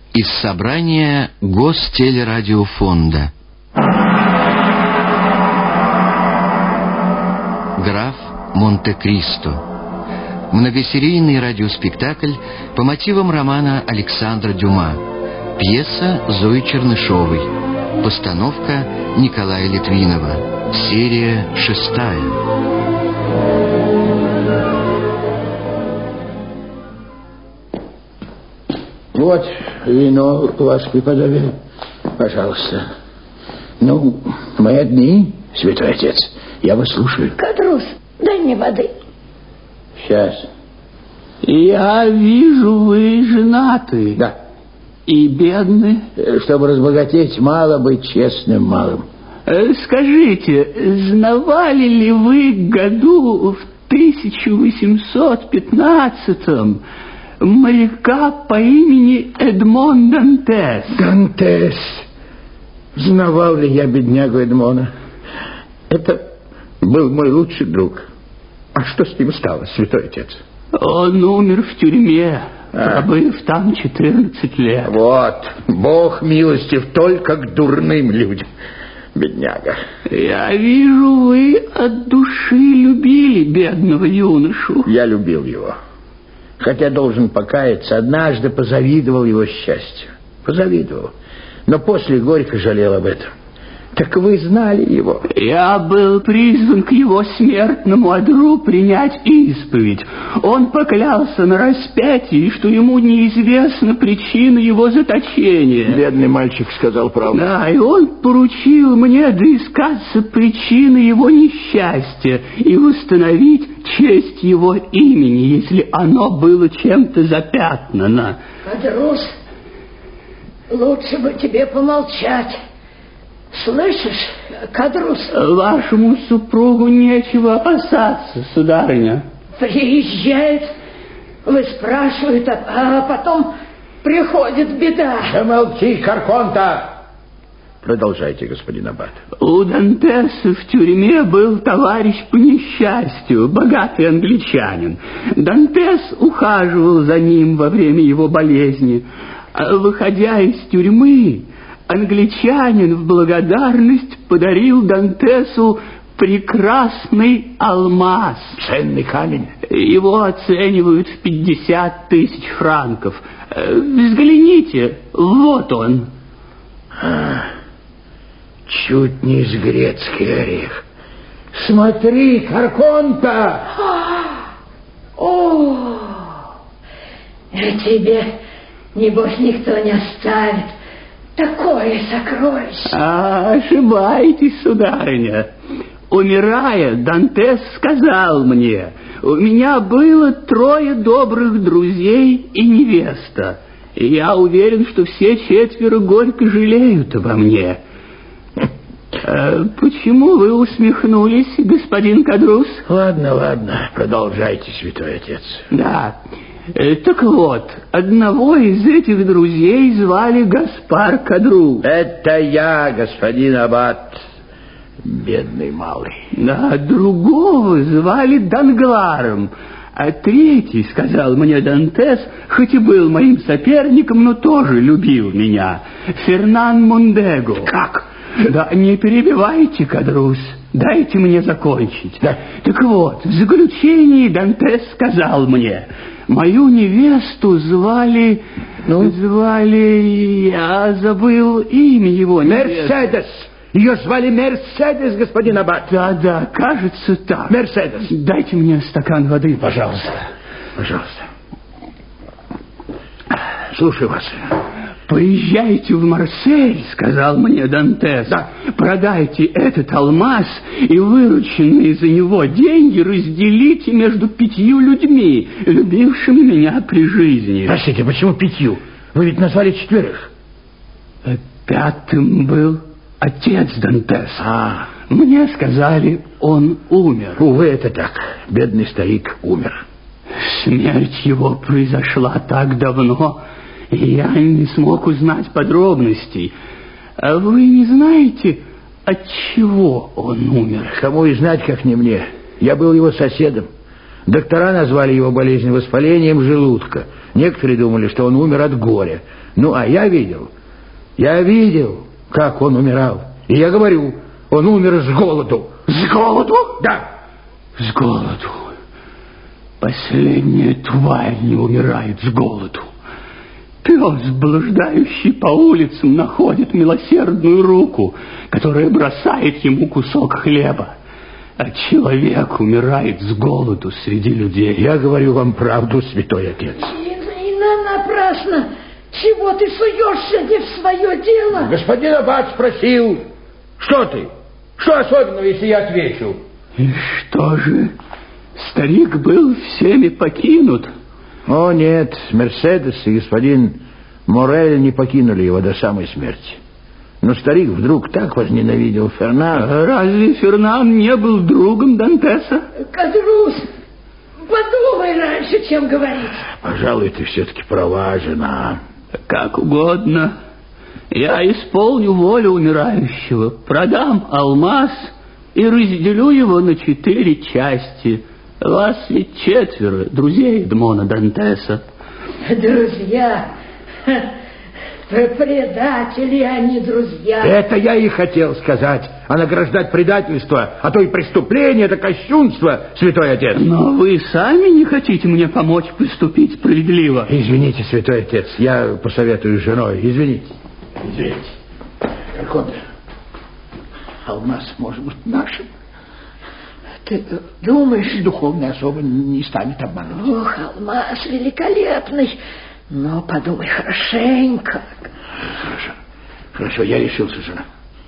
Из собрания Гостелерадиофонда. Граф Монте-Кристо. Многосерийный радиоспектакль по мотивам романа Александра Дюма. Пьеса Зои Чернышевой. Постановка Николая Литвинова. Серия 6. Вот вино, ваше преподобие. Пожалуйста. Ну, мы одни, святой отец. Я вас слушаю. Кадрус, дай мне воды. Сейчас. Я вижу, вы женаты. Да. И бедны. Чтобы разбогатеть, мало быть честным малым. Скажите, знавали ли вы году в 1815-м моряка по имени Эдмон Дантес? Дантес. Знавал ли я беднягу Эдмона? Это был мой лучший друг. А что с ним стало, святой отец? Он умер в тюрьме, пробыв там 14 лет. Вот, Бог милостив только к дурным людям, бедняга. Я вижу, вы от души любили бедного юношу. Я любил его. Хотя, должен покаяться, однажды позавидовал его счастью. Позавидовал. Но после горько жалел об этом. Так вы знали его? Я был призван к его смертному одру принять исповедь. Он поклялся на распятии, что ему неизвестна причина его заточения. Бедный мальчик сказал правду. Да, и он поручил мне доискаться причины его несчастья и восстановить честь его имени, если оно было чем-то запятнано. Кадрус, лучше бы тебе помолчать. Слышишь, Кадрус? Вашему супругу нечего опасаться, сударыня. Приезжает, выспрашивает, а потом приходит беда. Да молчи, Карконта! Продолжайте, господин аббат. У Дантеса в тюрьме был товарищ по несчастью, богатый англичанин. Дантес ухаживал за ним во время его болезни. Выходя из тюрьмы, англичанин в благодарность подарил Дантесу прекрасный алмаз. Ценный камень. Его оценивают в 50 000 франков. Взгляните, вот он. Чуть не из грецкий орех. Смотри, Карконта! О, тебе, небось, никто не оставит. Такое сокровище. Ошибаетесь, сударыня. Умирая, Дантес сказал мне: у меня было 3 добрых друзей и невеста. И я уверен, что все 4 горько жалеют обо мне. Почему вы усмехнулись, господин Кадрус? Ладно, продолжайте, святой отец. Да. Так вот, одного из этих друзей звали Гаспар Кадрус. Это я, господин аббат, бедный малый. Да, другого звали Дангларом, а третий, сказал мне Дантес, хоть и был моим соперником, но тоже любил меня, Фернан Мондего. Как? Да, не перебивайте, Кадрус, дайте мне закончить. Да. Так вот, в заключении Дантес сказал мне: мою невесту звали... я забыл имя его. Мерседес. Ее звали Мерседес, господин аббат. Да, кажется так. Мерседес. Дайте мне стакан воды, пожалуйста. Пожалуйста. Слушаю вас. Поезжайте в Марсель, сказал мне Дантес. Да. Продайте этот алмаз и вырученные за него деньги разделите между 5 людьми, любившими меня при жизни. Простите, почему 5? Вы ведь назвали 4. 5-м был отец Дантеса. Мне сказали, он умер. Увы, это так. Бедный старик умер. Смерть его произошла так давно, и я не смог узнать подробностей. А вы не знаете, от чего он умер? Кому и знать, как не мне. Я был его соседом. Доктора назвали его болезнь воспалением желудка. Некоторые думали, что он умер от горя. Ну, а я видел, как он умирал. И я говорю, он умер с голоду. С голоду? Да. С голоду. Последняя тварь не умирает с голоду. Пес, блуждающий по улицам, находит милосердную руку, которая бросает ему кусок хлеба. А человек умирает с голоду среди людей. Я говорю вам правду, святой отец. И напрасно. Чего ты суешься не в свое дело? Господин аббат спросил, что ты? Что особенного, если я отвечу? И что же, старик был всеми покинут? О, нет, Мерседес и господин Морель не покинули его до самой смерти. Но старик вдруг так возненавидел Фернана. Разве Фернан не был другом Дантеса? Кадрус, подумай раньше, чем говорить. Пожалуй, ты все-таки права, жена. Как угодно. Я исполню волю умирающего, продам алмаз и разделю его на 4 части. Вас ведь 4 друзей Эдмона Дантеса. Друзья? Предатели, а не друзья. Это я и хотел сказать. А награждать предательство, а то и преступление, это кощунство, святой отец. Но вы сами не хотите мне помочь поступить справедливо. Извините, святой отец, я посоветую с женой. Извините. Как он? Алмаз может быть нашим. Ты думаешь? Духовная особа не станет обманывать. Ох, алмаз великолепный. Но подумай хорошенько. Хорошо, я решился, жена.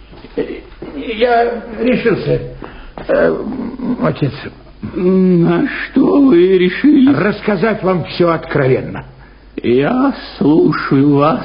Я решился. Отец. На что вы решили? Рассказать вам все откровенно. Я слушаю вас.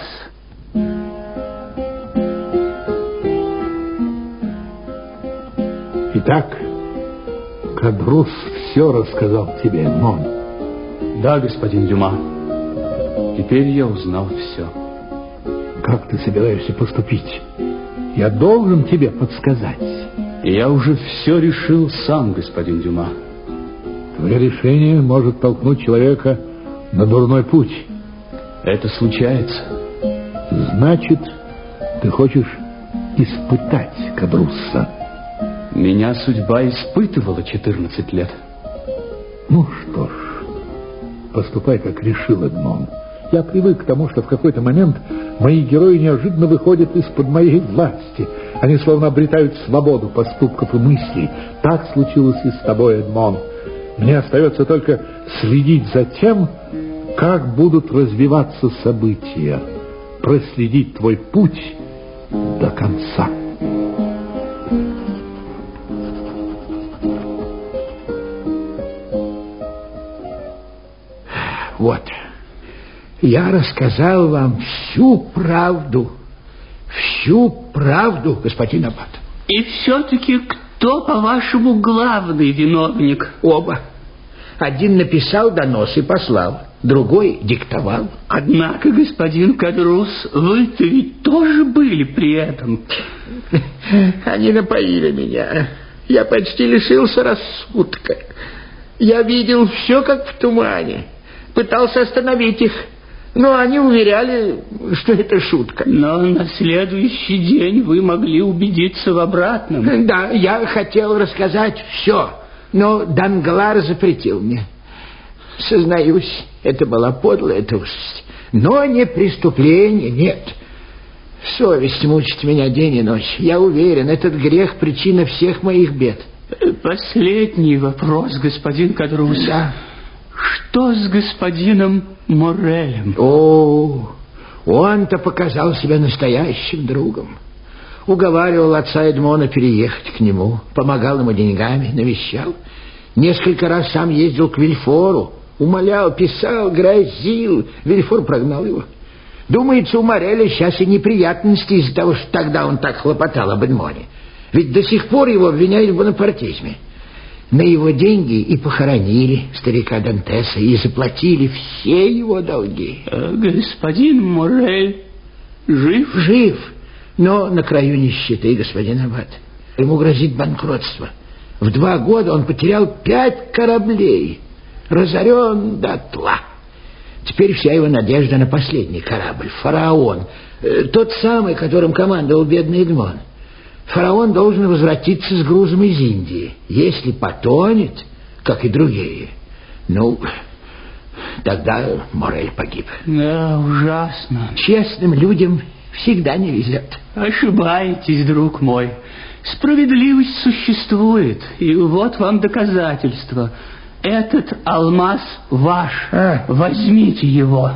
Итак, Кадрус все рассказал тебе, Эдмон. Да, господин Дюма. Теперь я узнал все. Как ты собираешься поступить? Я должен тебе подсказать. Я уже все решил сам, господин Дюма. Твое решение может толкнуть человека на дурной путь. Это случается. Значит, ты хочешь испытать Кадрусса. Меня судьба испытывала 14 лет. Ну что ж, поступай, как решил Эдмон. Я привык к тому, что в какой-то момент мои герои неожиданно выходят из-под моей власти. Они словно обретают свободу поступков и мыслей. Так случилось и с тобой, Эдмон. Мне остается только следить за тем, как будут развиваться события, проследить твой путь до конца. Вот. Я рассказал вам всю правду, господин аббат. И все-таки кто, по-вашему, главный виновник? Оба. Один написал донос и послал, другой диктовал. Однако, господин Кадрус, вы-то ведь тоже были при этом. Они напоили меня. Я почти лишился рассудка. Я видел все, как в тумане. Пытался остановить их. Но они уверяли, что это шутка. Но на следующий день вы могли убедиться в обратном. Да, я хотел рассказать все, но Данглар запретил мне. Сознаюсь, это была подлая трусость. Но не преступление, нет. Совесть мучит меня день и ночь. Я уверен, этот грех — причина всех моих бед. Последний вопрос, господин Кадрус. Да. Что с господином Морелем? О, он-то показал себя настоящим другом. Уговаривал отца Эдмона переехать к нему, помогал ему деньгами, навещал. Несколько раз сам ездил к Вильфору, умолял, писал, грозил. Вильфор прогнал его. Думается, у Мореля сейчас и неприятности из-за того, что тогда он так хлопотал об Эдмоне. Ведь до сих пор его обвиняют в бонапартизме. На его деньги и похоронили старика Дантеса, и заплатили все его долги. Господин Морель жив? Жив, но на краю нищеты, господин аббат. Ему грозит банкротство. В 2 года он потерял 5 кораблей. разорен дотла. Теперь вся его надежда на последний корабль, «Фараон», тот самый, которым командовал бедный Эдмон. Фараон должен возвратиться с грузом из Индии. Если потонет, как и другие, ну, тогда Морель погиб. Да, ужасно. Честным людям всегда не везет. Ошибаетесь, друг мой. Справедливость существует, и вот вам доказательство. Этот алмаз ваш. Возьмите его.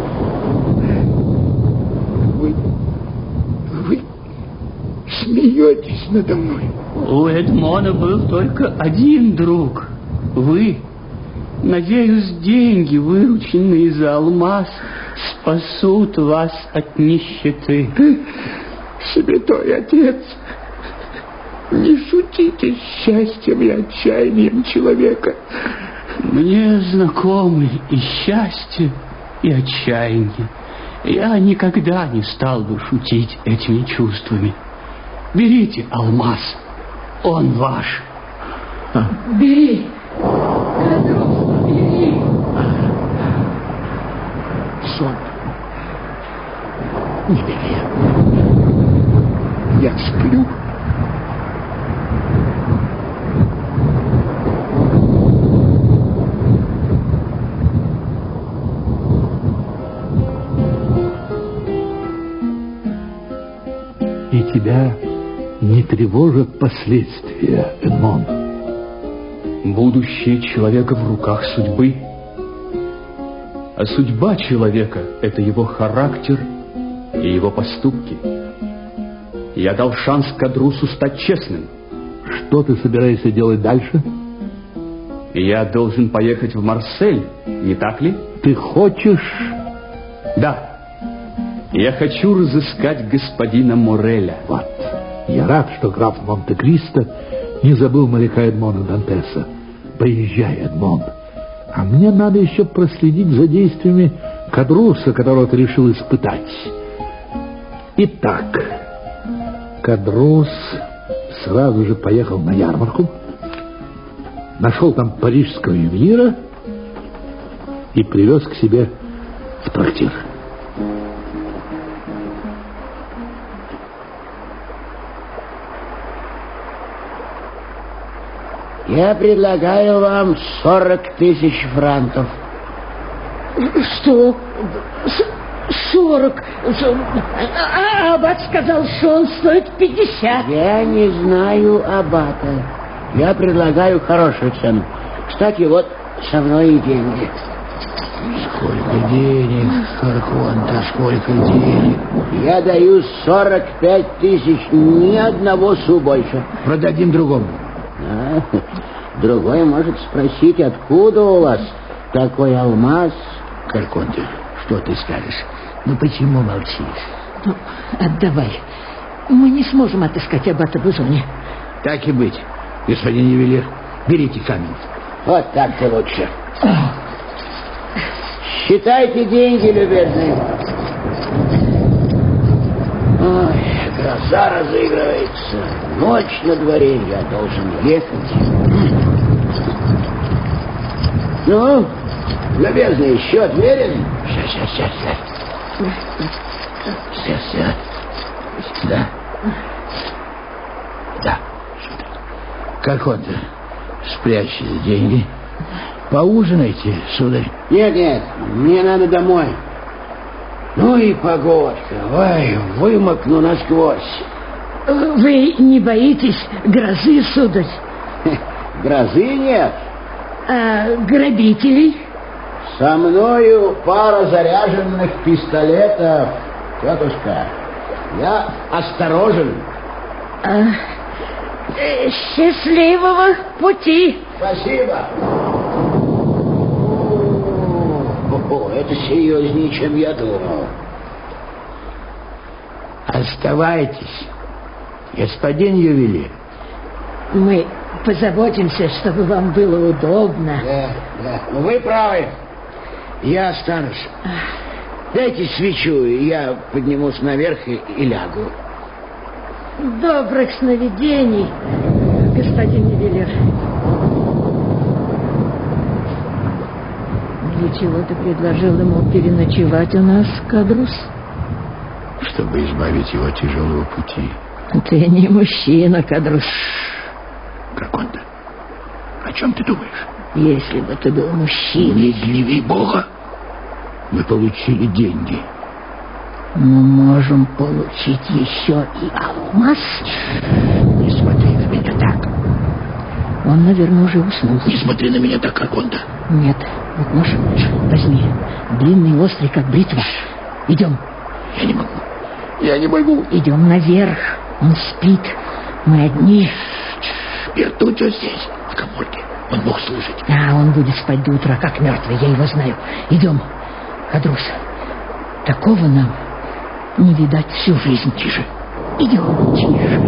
Вы смеетесь надо мной. У Эдмона был только один друг. Вы. Надеюсь, деньги, вырученные за алмаз, спасут вас от нищеты. Святой Отец, не шутите с счастьем и отчаянием человека. Мне знакомы и счастье, и отчаяние. Я никогда не стал бы шутить этими чувствами. Берите алмаз, он ваш. Бери, Кадрус, бери. Сон. Не бери. Я сплю. И тебя не тревожат последствия, Эдмон? Будущее человека в руках судьбы. А судьба человека — это его характер и его поступки. Я дал шанс Кадрусу стать честным. Что ты собираешься делать дальше? Я должен поехать в Марсель, не так ли? Ты хочешь... Да. Я хочу разыскать господина Мореля. Вот. Я рад, что граф Монте-Кристо не забыл моряка Эдмона Дантеса. Поезжай, Эдмон. А мне надо еще проследить за действиями Кадруса, которого ты решил испытать. Итак, Кадрус сразу же поехал на ярмарку, нашел там парижского ювелира и привез к себе в трактир. Я предлагаю вам 40 000 франков. Что? 40? Аббат сказал, что он стоит 50. Я не знаю аббата. Я предлагаю хорошую цену. Кстати, вот со мной и деньги. Сколько денег, Архонта, сколько денег? Я даю 45 000, ни одного су больше. Продадим другому. Другой может спросить, откуда у вас такой алмаз? Архонта, что ты скажешь? Ну почему молчишь? Ну, отдавай. Мы не сможем отыскать аббата Бузони. Так и быть, господин ювелир. Берите камень. Вот так-то лучше. Считайте деньги, любезные. Ой, гроза разыгрывается. Ночь на дворе, я должен ехать. Ну, любезный, счет верен? Сейчас. Сейчас. Да. Как он? Спрячьте деньги. Поужинайте, сударь. Нет, мне надо домой. Ну и погодка. Ой, вымокну насквозь. Вы не боитесь грозы, сударь? Грозы нет. А грабителей? Со мною пара заряженных пистолетов, тетушка. Я осторожен. Счастливого пути. Спасибо. Это серьезнее, чем я думал. Оставайтесь, господин ювелир. Мы позаботимся, чтобы вам было удобно. Да. Вы правы. Я останусь. Дайте свечу, я поднимусь наверх и лягу. Добрых сновидений, господин ювелир. Для чего ты предложил ему переночевать у нас, Кадрус? Чтобы избавить его от тяжелого пути. Ты не мужчина, Кадрус. Драконда, о чем ты думаешь? Если бы ты был мужчиной... Не гневи Бога. Мы получили деньги. Мы можем получить еще и алмаз. Не смотри на меня так. Он, наверное, уже уснул. Не смотри на меня так, Драконда. Нет, вот нож, возьми. Длинный, острый, как бритва. Идем. Я не могу. Я не могу. Идем наверх. Он спит. Мы одни. Бертуччо здесь, в каморке. Он мог слышать. А, он будет спать до утра, как мертвый, я его знаю. Идем, Кадрус. Такого нам не видать всю жизнь. Тише. Идем, тише.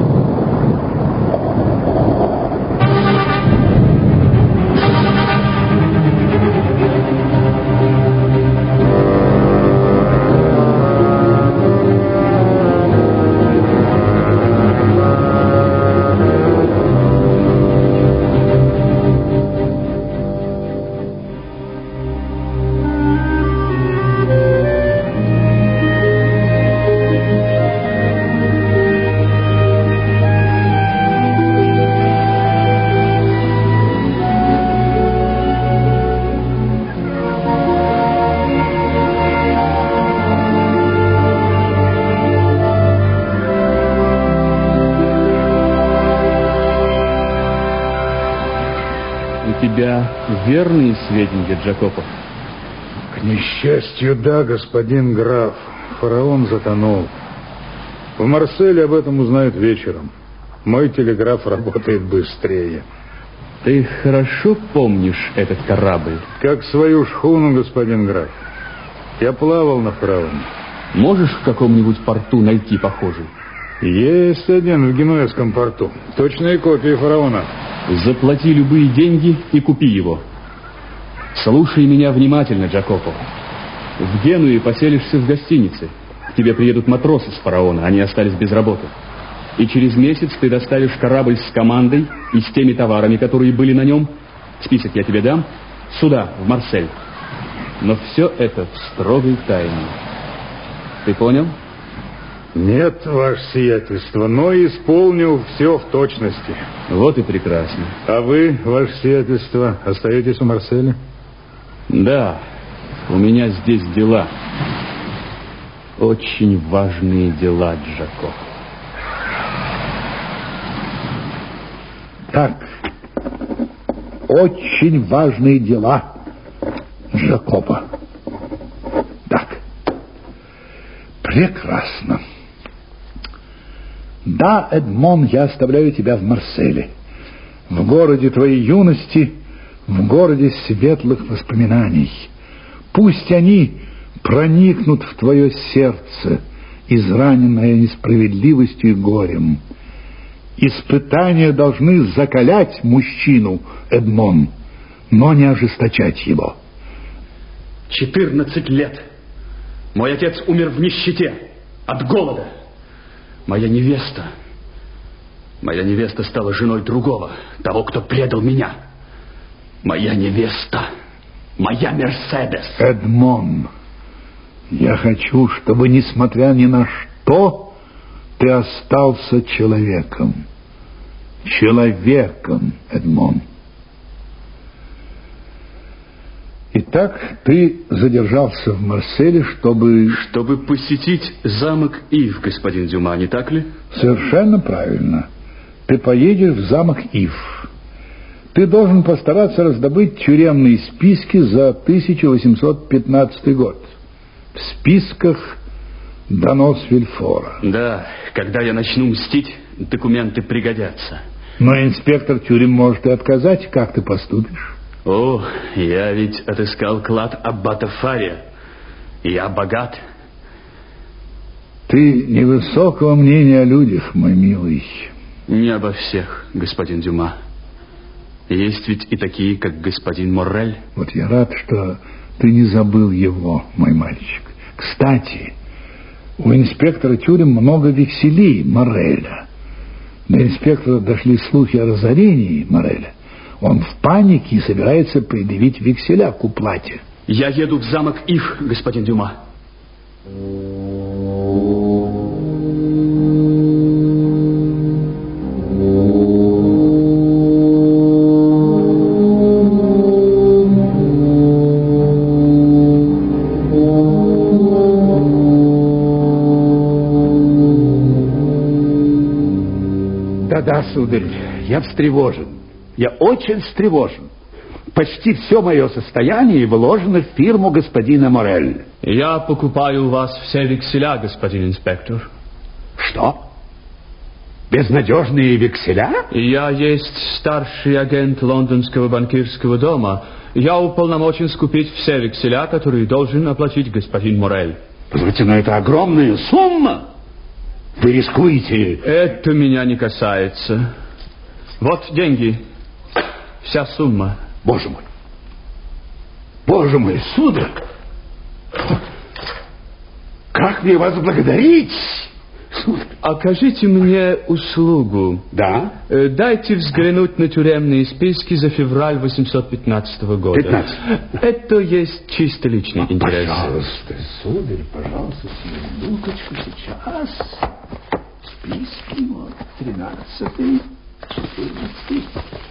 Верные сведения, Джакопо? К несчастью, да, господин граф. Фараон затонул. В Марселе об этом узнают вечером. Мой телеграф работает быстрее. Ты хорошо помнишь этот корабль? Как свою шхуну, господин граф. Я плавал на фараоне. Можешь в каком-нибудь порту найти похожий? Есть один в Генуэзском порту. Точные копии фараона. Заплати любые деньги и купи его. Слушай меня внимательно, Джакопо. В Генуе поселишься в гостинице. К тебе приедут матросы с фараона, они остались без работы. И через месяц ты доставишь корабль с командой и с теми товарами, которые были на нем. Список я тебе дам. Сюда, в Марсель. Но все это в строгой тайне. Ты понял? Нет, ваше сиятельство, но исполнил все в точности. Вот и прекрасно. А вы, ваше сиятельство, остаетесь в Марселе? Да, у меня здесь дела. Очень важные дела, Джако. Так, очень важные дела, Джакопо. Так, прекрасно. Да, Эдмон, я оставляю тебя в Марселе, в городе твоей юности, в городе светлых воспоминаний. Пусть они проникнут в твое сердце, израненное несправедливостью и горем. Испытания должны закалять мужчину, Эдмон, но не ожесточать его. 14 лет. Мой отец умер в нищете, от голода. Моя невеста стала женой другого, того, кто предал меня. Моя невеста, моя Мерседес. Эдмон, я хочу, чтобы, несмотря ни на что, ты остался человеком. Человеком, Эдмон. Итак, ты задержался в Марселе, чтобы посетить замок Ив, господин Дюма, не так ли? Совершенно правильно. Ты поедешь в замок Ив. Ты должен постараться раздобыть тюремные списки за 1815 год. В списках донос Вильфора. Да, когда я начну мстить, документы пригодятся. Но инспектор тюрем может и отказать. Как ты поступишь? О, я ведь отыскал клад аббата Фария. Я богат. Ты невысокого мнения о людях, мой милый. Не обо всех, господин Дюма. Есть ведь и такие, как господин Моррель. Вот я рад, что ты не забыл его, мой мальчик. Кстати, у инспектора тюрем много векселей Морреля. До инспектора дошли слухи о разорении Морреля. Он в панике и собирается предъявить векселя к уплате. Я еду в замок Ив, господин Дюма. Да, сударь, я встревожен. Я очень встревожен. Почти все мое состояние вложено в фирму господина Морель. Я покупаю у вас все векселя, господин инспектор. Что? Безнадежные векселя? Я есть старший агент лондонского банкирского дома. Я уполномочен скупить все векселя, которые должен оплатить господин Морель. Позвольте, но это огромная сумма. Вы рискуете... Это меня не касается. Вот деньги. Вся сумма. Боже мой. Боже мой, сударь. Как мне вас благодарить? Сударь. Окажите мне услугу. Да? Дайте взглянуть на тюремные списки за февраль 815 года. 15. Это есть чисто личный интерес. Пожалуйста, сударь, пожалуйста, минуточку сейчас. Списки, вот, 13-й, 14-й,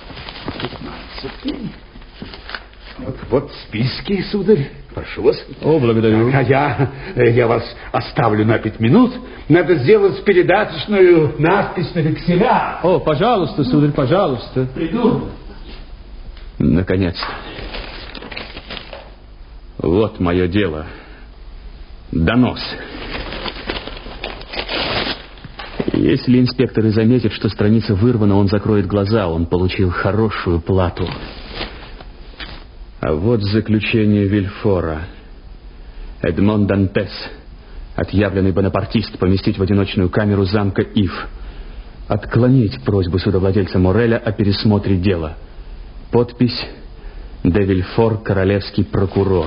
15-й. Вот списки, сударь. Прошу вас. О, благодарю. А я вас оставлю на 5 минут. Надо сделать передаточную надпись на векселя. О, пожалуйста, сударь, пожалуйста. Приду. Наконец-то. Вот мое дело. Донос. Если инспектор и заметит, что страница вырвана, он закроет глаза. Он получил хорошую плату. А вот заключение Вильфора. Эдмон Дантес, отъявленный бонапартист, поместить в одиночную камеру замка Ив. Отклонить просьбу судовладельца Мореля о пересмотре дела. Подпись «Де Вильфор, королевский прокурор».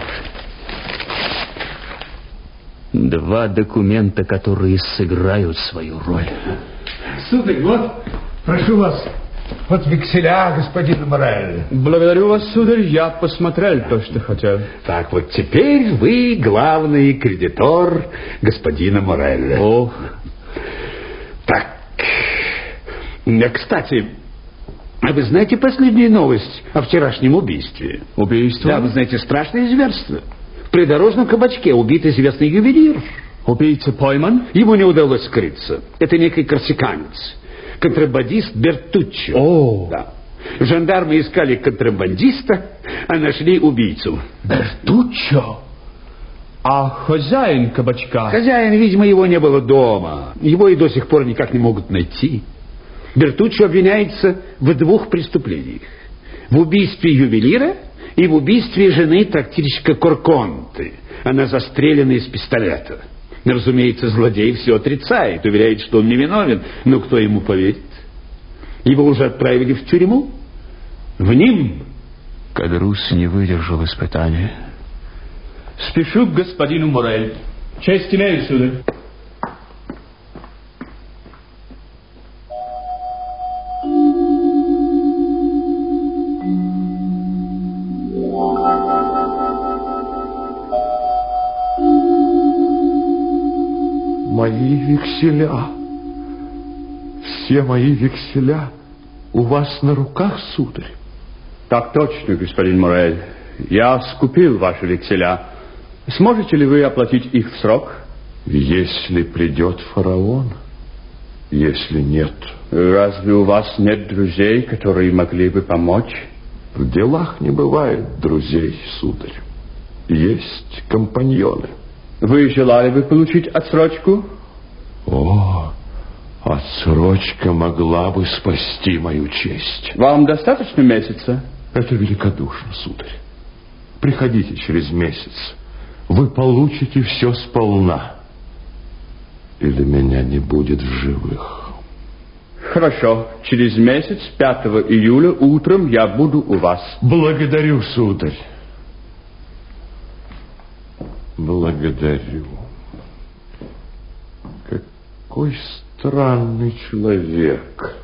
Два документа, которые сыграют свою роль. Сударь, вот, прошу вас, вот векселя господина Морель. Благодарю вас, сударь, я посмотрел то, что хотел. Так, вот теперь вы главный кредитор господина Мореля. О. Так, кстати, а вы знаете последнюю новость о вчерашнем убийстве? Убийство? Да, вы знаете, страшное зверство. В придорожном кабачке убит известный ювелир. Убийца пойман? Ему не удалось скрыться. Это некий корсиканец. Контрабандист Бертуччо. О! Да. Жандармы искали контрабандиста, а нашли убийцу. Бертуччо? А хозяин кабачка? Хозяин, видимо, его не было дома. Его и до сих пор никак не могут найти. Бертуччо обвиняется в 2 преступлениях. В убийстве ювелира и в убийстве жены трактирщика Корконты. Она застрелена из пистолета. Разумеется, злодей все отрицает, уверяет, что он невиновен. Но кто ему поверит? Его уже отправили в тюрьму. В Ним. Кадрус не выдержал испытания. Спешу к господину Морель. Честь имею, сударь. Мои векселя, все мои векселя у вас на руках, сударь? Так точно, господин Морель. Я скупил ваши векселя. Сможете ли вы оплатить их в срок? Если придет фараон, если нет... Разве у вас нет друзей, которые могли бы помочь? В делах не бывает друзей, сударь. Есть компаньоны. Вы желали бы получить отсрочку? О, отсрочка могла бы спасти мою честь. Вам достаточно месяца? Это великодушно, сударь. Приходите через месяц. Вы получите все сполна. Или меня не будет в живых. Хорошо. Через месяц, 5 июля, утром я буду у вас. Благодарю, сударь. Благодарю. Какой странный человек.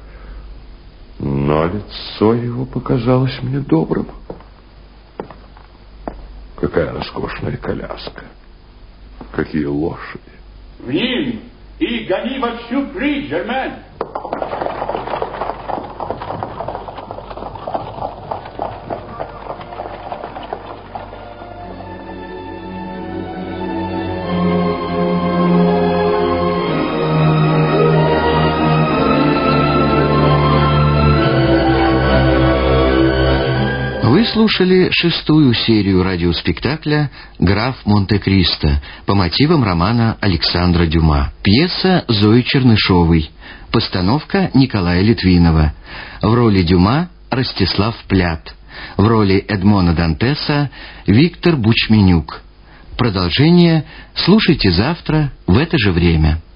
Но лицо его показалось мне добрым. Какая роскошная коляска. Какие лошади. В ним и гони во всю прыть, Жермен. Вы слушали 6-ю серию радиоспектакля «Граф Монте-Кристо» по мотивам романа Александра Дюма. Пьеса Зои Чернышовой. Постановка Николая Литвинова. В роли Дюма Ростислав Плят. В роли Эдмона Дантеса Виктор Бучменюк. Продолжение слушайте завтра в это же время.